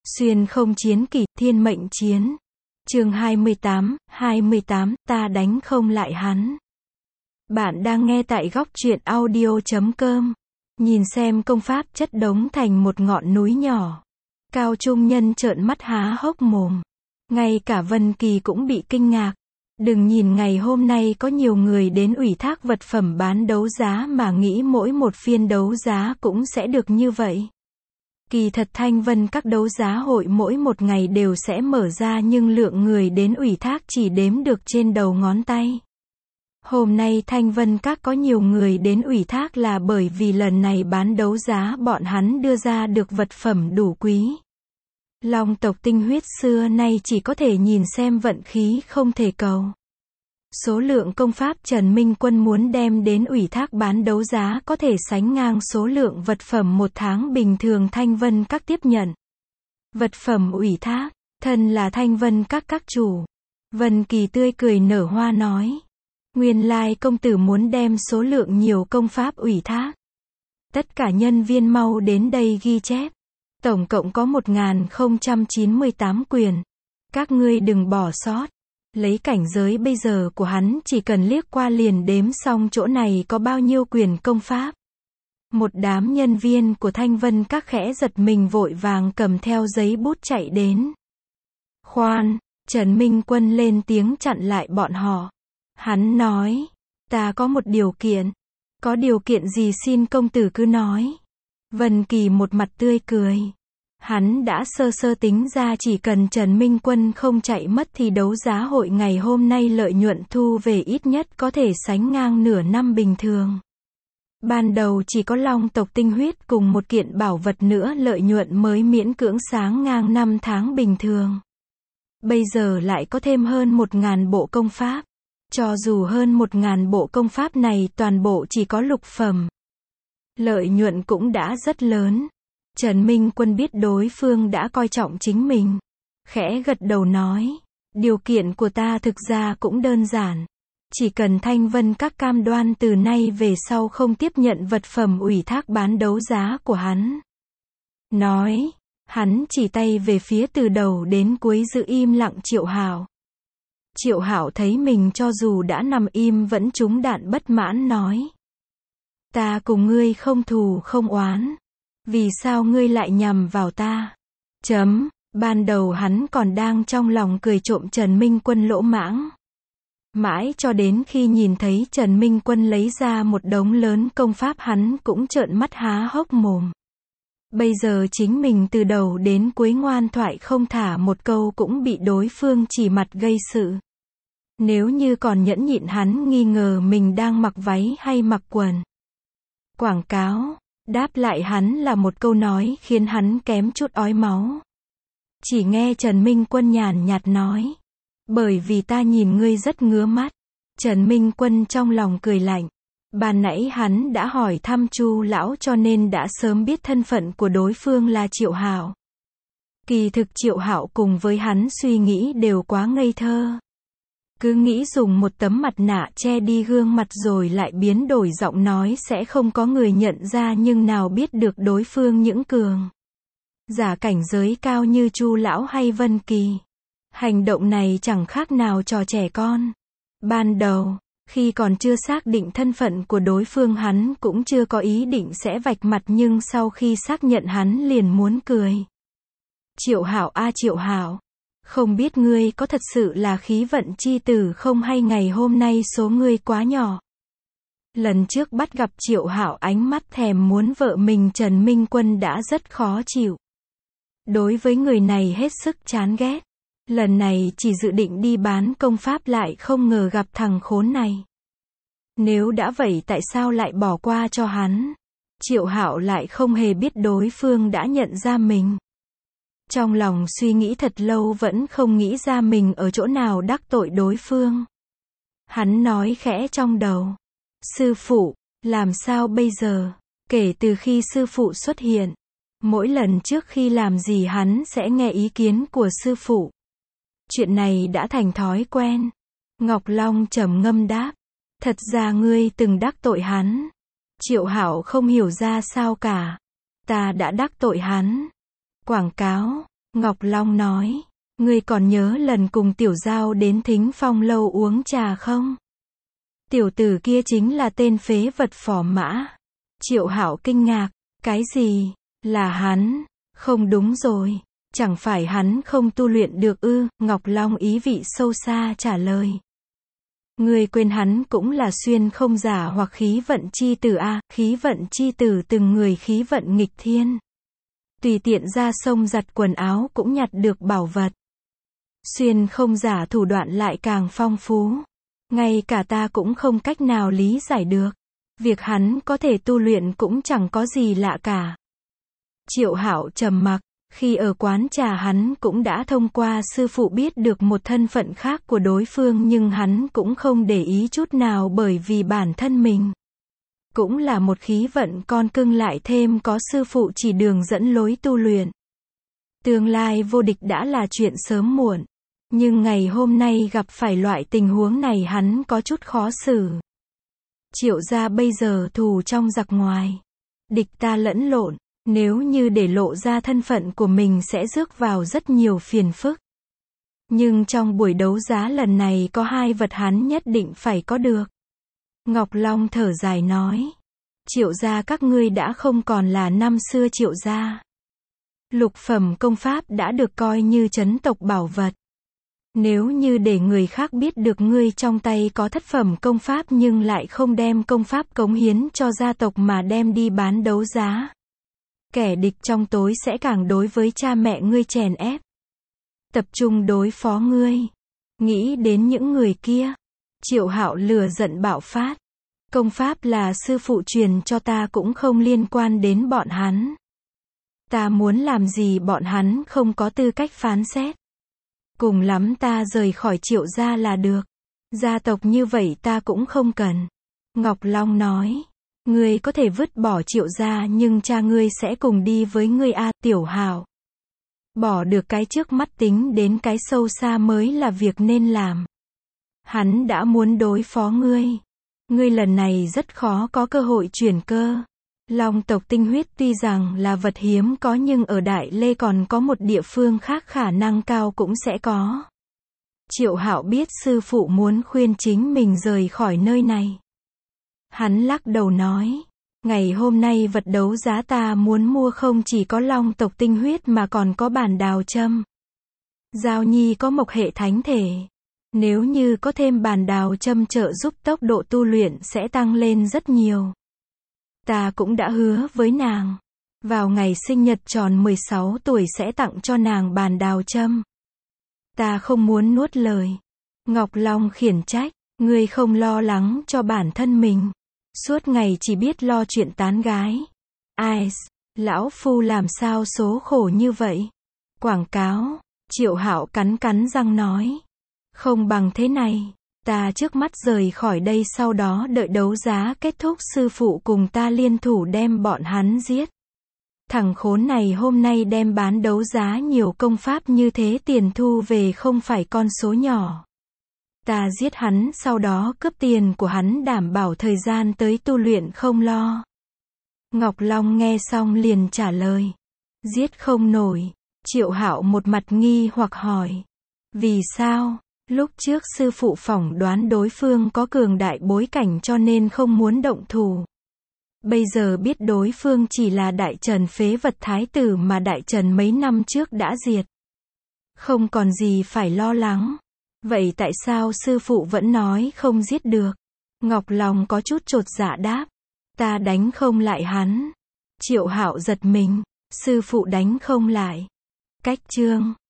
Xuyên không chiến kỷ, thiên mệnh chiến. Chương 28, ta đánh không lại hắn. Bạn đang nghe tại góc truyện audio.com. Nhìn xem công pháp chất đống thành một ngọn núi nhỏ. Cao trung nhân trợn mắt há hốc mồm. Ngay cả Vân Kỳ cũng bị kinh ngạc. Đừng nhìn ngày hôm nay có nhiều người đến ủy thác vật phẩm bán đấu giá mà nghĩ mỗi một phiên đấu giá cũng sẽ được như vậy. Kỳ thật Thanh Vân các đấu giá hội mỗi một ngày đều sẽ mở ra nhưng lượng người đến ủy thác chỉ đếm được trên đầu ngón tay. Hôm nay Thanh Vân các có nhiều người đến ủy thác là bởi vì lần này bán đấu giá bọn hắn đưa ra được vật phẩm đủ quý. Long tộc tinh huyết xưa nay chỉ có thể nhìn xem vận khí không thể cầu. Số lượng công pháp Trần Minh Quân muốn đem đến ủy thác bán đấu giá có thể sánh ngang số lượng vật phẩm một tháng bình thường Thanh Vân các tiếp nhận. Vật phẩm ủy thác, thân là Thanh Vân các chủ. Vân Kỳ tươi cười nở hoa nói. Nguyên lai công tử muốn đem số lượng nhiều công pháp ủy thác. Tất cả nhân viên mau đến đây ghi chép. Tổng cộng có 1098 quyền. Các ngươi đừng bỏ sót. Lấy cảnh giới bây giờ của hắn chỉ cần liếc qua liền đếm xong chỗ này có bao nhiêu quyền công pháp. Một đám nhân viên của Thanh Vân các khẽ giật mình vội vàng cầm theo giấy bút chạy đến. Khoan, Trần Minh Quân lên tiếng chặn lại bọn họ. Hắn nói, ta có một điều kiện. Có điều kiện gì xin công tử cứ nói. Vân Kỳ một mặt tươi cười. Hắn đã sơ tính ra chỉ cần Trần Minh Quân không chạy mất thì đấu giá hội ngày hôm nay lợi nhuận thu về ít nhất có thể sánh ngang nửa năm bình thường. Ban đầu chỉ có Long tộc tinh huyết cùng một kiện bảo vật nữa lợi nhuận mới miễn cưỡng sáng ngang 5 tháng bình thường. Bây giờ lại có thêm hơn 1000 bộ công pháp. Cho dù hơn 1000 bộ công pháp này toàn bộ chỉ có lục phẩm. Lợi nhuận cũng đã rất lớn. Trần Minh Quân biết đối phương đã coi trọng chính mình. Khẽ gật đầu nói. Điều kiện của ta thực ra cũng đơn giản. Chỉ cần Thanh Vân các cam đoan từ nay về sau không tiếp nhận vật phẩm ủy thác bán đấu giá của hắn. Nói. Hắn chỉ tay về phía từ đầu đến cuối giữ im lặng Triệu Hạo. Triệu Hạo thấy mình cho dù đã nằm im vẫn trúng đạn bất mãn nói. Ta cùng ngươi không thù không oán. Vì sao ngươi lại nhằm vào ta? Ban đầu hắn còn đang trong lòng cười trộm Trần Minh Quân lỗ mãng. Mãi cho đến khi nhìn thấy Trần Minh Quân lấy ra một đống lớn công pháp hắn cũng trợn mắt há hốc mồm. Bây giờ chính mình từ đầu đến cuối ngoan thoại không thả một câu cũng bị đối phương chỉ mặt gây sự. Nếu như còn nhẫn nhịn hắn nghi ngờ mình đang mặc váy hay mặc quần. Quảng cáo. Đáp lại hắn là một câu nói khiến hắn kém chút ói máu. Chỉ nghe Trần Minh Quân nhàn nhạt nói. Bởi vì ta nhìn ngươi rất ngứa mắt. Trần Minh Quân trong lòng cười lạnh. Ban nãy hắn đã hỏi thăm Chu lão cho nên đã sớm biết thân phận của đối phương là Triệu Hạo. Kỳ thực Triệu Hạo cùng với hắn suy nghĩ đều quá ngây thơ. Cứ nghĩ dùng một tấm mặt nạ che đi gương mặt rồi lại biến đổi giọng nói sẽ không có người nhận ra nhưng nào biết được đối phương những cường giả cảnh giới cao như Chu lão hay Vân Kỳ. Hành động này chẳng khác nào trò trẻ con. Ban đầu, khi còn chưa xác định thân phận của đối phương hắn cũng chưa có ý định sẽ vạch mặt nhưng sau khi xác nhận hắn liền muốn cười. Triệu Hạo a Triệu Hạo. Không biết ngươi có thật sự là khí vận chi tử không hay ngày hôm nay số ngươi quá nhỏ. Lần trước bắt gặp Triệu Hạo ánh mắt thèm muốn vợ mình Trần Minh Quân đã rất khó chịu. Đối với người này hết sức chán ghét. Lần này chỉ dự định đi bán công pháp lại không ngờ gặp thằng khốn này. Nếu đã vậy tại sao lại bỏ qua cho hắn? Triệu Hạo lại không hề biết đối phương đã nhận ra mình. Trong lòng suy nghĩ thật lâu vẫn không nghĩ ra mình ở chỗ nào đắc tội đối phương. Hắn nói khẽ trong đầu. Sư phụ, làm sao bây giờ? Kể từ khi sư phụ xuất hiện, mỗi lần trước khi làm gì hắn sẽ nghe ý kiến của sư phụ. Chuyện này đã thành thói quen. Ngọc Long trầm ngâm đáp. Thật ra ngươi từng đắc tội hắn. Triệu Hạo không hiểu ra sao cả. Ta đã đắc tội hắn. Quảng cáo. Ngọc Long nói, ngươi còn nhớ lần cùng Tiểu Giao đến Thính Phong lâu uống trà không? Tiểu tử kia chính là tên phế vật Phò Mã. Triệu Hạo kinh ngạc, cái gì? Là hắn? Không đúng rồi. Chẳng phải hắn không tu luyện được ư? Ngọc Long ý vị sâu xa trả lời. Ngươi quên hắn cũng là xuyên không giả hoặc khí vận chi tử a, khí vận chi tử từng người khí vận nghịch thiên. Tùy tiện ra sông giặt quần áo cũng nhặt được bảo vật. Xuyên không giả thủ đoạn lại càng phong phú. Ngay cả ta cũng không cách nào lý giải được. Việc hắn có thể tu luyện cũng chẳng có gì lạ cả. Triệu Hạo trầm mặc, khi ở quán trà hắn cũng đã thông qua sư phụ biết được một thân phận khác của đối phương nhưng hắn cũng không để ý chút nào bởi vì bản thân mình cũng là một khí vận con cưng lại thêm có sư phụ chỉ đường dẫn lối tu luyện. Tương lai vô địch đã là chuyện sớm muộn. Nhưng ngày hôm nay gặp phải loại tình huống này hắn có chút khó xử. Triệu gia bây giờ thù trong giặc ngoài. Địch ta lẫn lộn. Nếu như để lộ ra thân phận của mình sẽ rước vào rất nhiều phiền phức. Nhưng trong buổi đấu giá lần này có hai vật hắn nhất định phải có được. Ngọc Long thở dài nói. Triệu gia các ngươi đã không còn là năm xưa Triệu gia. Lục phẩm công pháp đã được coi như trấn tộc bảo vật. Nếu như để người khác biết được ngươi trong tay có thất phẩm công pháp nhưng lại không đem công pháp cống hiến cho gia tộc mà đem đi bán đấu giá. Kẻ địch trong tối sẽ càng đối với cha mẹ ngươi chèn ép. Tập trung đối phó ngươi. Nghĩ đến những người kia. Triệu Hạo lửa giận bạo phát. Công pháp là sư phụ truyền cho ta cũng không liên quan đến bọn hắn. Ta muốn làm gì bọn hắn không có tư cách phán xét. Cùng lắm ta rời khỏi Triệu gia là được. Gia tộc như vậy ta cũng không cần. Ngọc Long nói. Ngươi có thể vứt bỏ Triệu gia nhưng cha ngươi sẽ cùng đi với ngươi a, Tiểu Hạo. Bỏ được cái trước mắt tính đến cái sâu xa mới là việc nên làm. Hắn đã muốn đối phó ngươi. Ngươi lần này rất khó có cơ hội chuyển cơ. Long tộc tinh huyết tuy rằng là vật hiếm có nhưng ở Đại Lê còn có một địa phương khác khả năng cao cũng sẽ có. Triệu Hạo biết sư phụ muốn khuyên chính mình rời khỏi nơi này. Hắn lắc đầu nói, ngày hôm nay vật đấu giá ta muốn mua không chỉ có long tộc tinh huyết mà còn có bản đào châm. Giao Nhi có mộc hệ thánh thể. Nếu như có thêm bản đào châm trợ giúp tốc độ tu luyện sẽ tăng lên rất nhiều. Ta cũng đã hứa với nàng. Vào ngày sinh nhật tròn 16 tuổi sẽ tặng cho nàng bản đào châm. Ta không muốn nuốt lời. Ngọc Long khiển trách, ngươi không lo lắng cho bản thân mình. Suốt ngày chỉ biết lo chuyện tán gái. Ai, lão phu làm sao số khổ như vậy? Quảng cáo, Triệu Hạo cắn răng nói. Không bằng thế này, ta trước mắt rời khỏi đây sau đó đợi đấu giá kết thúc sư phụ cùng ta liên thủ đem bọn hắn giết. Thằng khốn này hôm nay đem bán đấu giá nhiều công pháp như thế tiền thu về không phải con số nhỏ. Ta giết hắn sau đó cướp tiền của hắn đảm bảo thời gian tới tu luyện không lo. Ngọc Long nghe xong liền trả lời. Giết không nổi. Triệu Hạo một mặt nghi hoặc hỏi. Vì sao? Lúc trước sư phụ phỏng đoán đối phương có cường đại bối cảnh cho nên không muốn động thủ. Bây giờ biết đối phương chỉ là Đại Trần phế vật thái tử mà Đại Trần mấy năm trước đã diệt. Không còn gì phải lo lắng. Vậy tại sao sư phụ vẫn nói không giết được? Ngọc Long có chút chột dạ đáp. Ta đánh không lại hắn. Triệu Hạo giật mình. Sư phụ đánh không lại. Cách chương